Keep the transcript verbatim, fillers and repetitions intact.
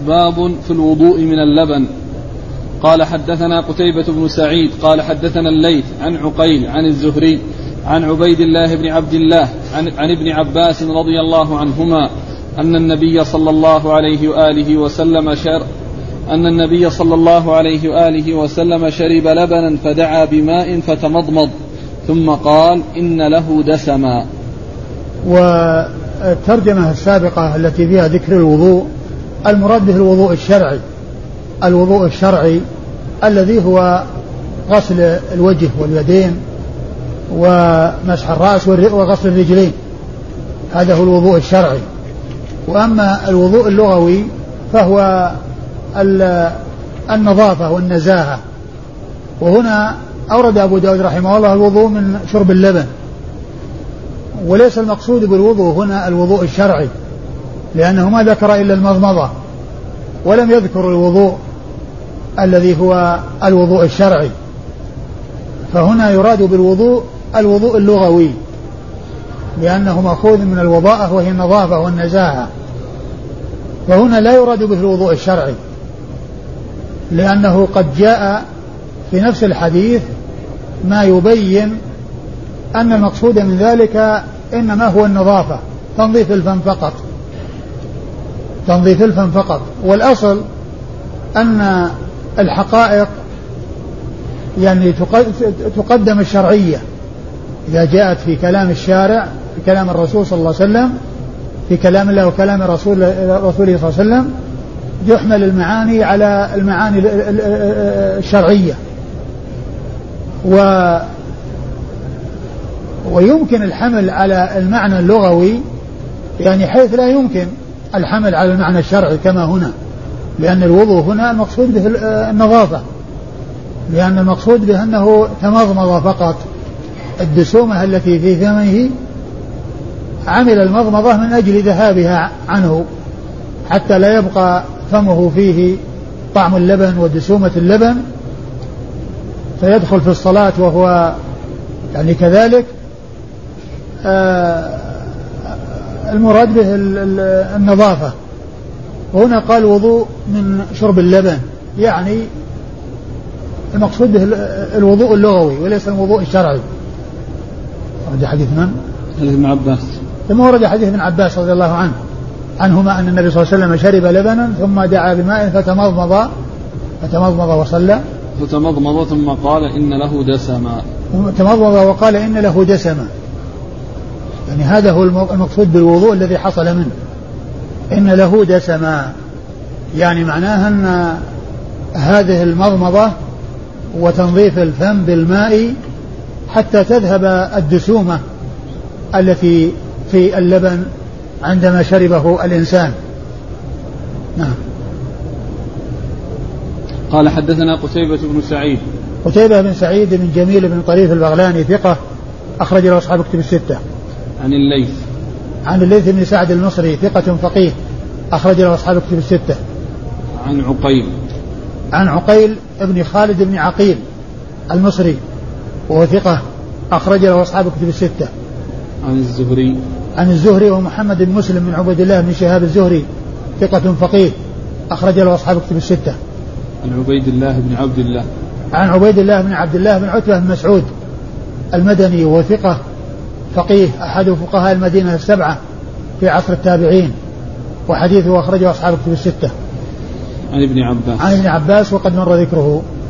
باب في الوضوء من اللبن. قال حدثنا قتيبة بن سعيد قال حدثنا الليث عن عقيل عن الزهري عن عبيد الله بن عبد الله عن, عن ابن عباس رضي الله عنهما أن النبي صلى الله عليه وآله وسلم شر أن النبي صلى الله عليه وآله وسلم شرب لبنا فدعا بماء فتمضمض ثم قال إن له دسما. والترجمة السابقة التي فيها ذكر الوضوء المراد به الوضوء الشرعي، الوضوء الشرعي الذي هو غسل الوجه واليدين ومسح الرأس وغسل الرجلين، هذا هو الوضوء الشرعي. وأما الوضوء اللغوي فهو النظافة والنزاهة. وهنا أورد أبو داود رحمه الله الوضوء من شرب اللبن، وليس المقصود بالوضوء هنا الوضوء الشرعي، لأنه ما ذكر إلا المضمضة ولم يذكر الوضوء الذي هو الوضوء الشرعي. فهنا يراد بالوضوء الوضوء اللغوي، لأنه مأخوذ من الوضاءة وهي النظافة والنزاهة. فهنا لا يراد به الوضوء الشرعي، لأنه قد جاء في نفس الحديث ما يبين أن المقصود من ذلك إنما هو النظافة، تنظيف الفم فقط، تنظيف الفم فقط. والأصل أن الحقائق يعني تقدم الشرعية إذا جاءت في كلام الشارع، في كلام الرسول صلى الله عليه وسلم، في كلام الله وكلام رسول رسوله صلى الله عليه وسلم، يحمل المعاني على المعاني الشرعية. و ويمكن الحمل على المعنى اللغوي يعني حيث لا يمكن الحمل على المعنى الشرعي كما هنا، لأن الوضوء هنا المقصود به النظافة، لأن المقصود به أنه تمضمض فقط، الدسومة التي في فمه عمل المضمضة من أجل ذهابها عنه حتى لا يبقى فمه فيه طعم اللبن ودسومة اللبن، فيدخل في الصلاة وهو يعني كذلك. آه المراد به النظافة. وهنا قال وضوء من شرب اللبن، يعني المقصود به الوضوء اللغوي وليس الوضوء الشرعي. ورد حديث من؟ حديث ابن عباس. ثم ورد حديث ابن عباس رضي الله عنه عنهما أن النبي صلى الله عليه وسلم شرب لبنا ثم دعا بماء فتمضمض فتمضمض وصلى فتمضمض ثم قال إن له دسما. تمضمض وقال إن له دسما، يعني هذا هو المقصود بالوضوء الذي حصل منه، إن له دسما، يعني معناها أن هذه المضمضة وتنظيف الفم بالماء حتى تذهب الدسومة التي في اللبن عندما شربه الإنسان. نعم. قال حدثنا قتيبة بن سعيد. قتيبة بن سعيد بن جميل بن طريف البغلاني ثقة أخرج له أصحاب كتب الستة. عن الليث. عن الليث بن سعد المصري ثقة فقيه أخرج له أصحاب كتب الستة. عن عقيل. عن عقيل ابن خالد بن عقيل المصري وهو ثقة أخرج له أصحاب كتب الستة. عن الزهري. عن الزهري ومحمد بن مسلم بن عبد الله بن شهاب الزهري ثقة فقيه أخرج له أصحاب كتب الستة. عن عبيد الله بن عبد الله. عن عبيد الله بن عبد الله بن عتبة بن مسعود المدني وثقة فقيه أحد فقهاء المدينة السبعة في عصر التابعين، وحديثه أخرجه أصحاب كتب الستة. عن ابن عباس. عن ابن عباس وقد مر ذكره.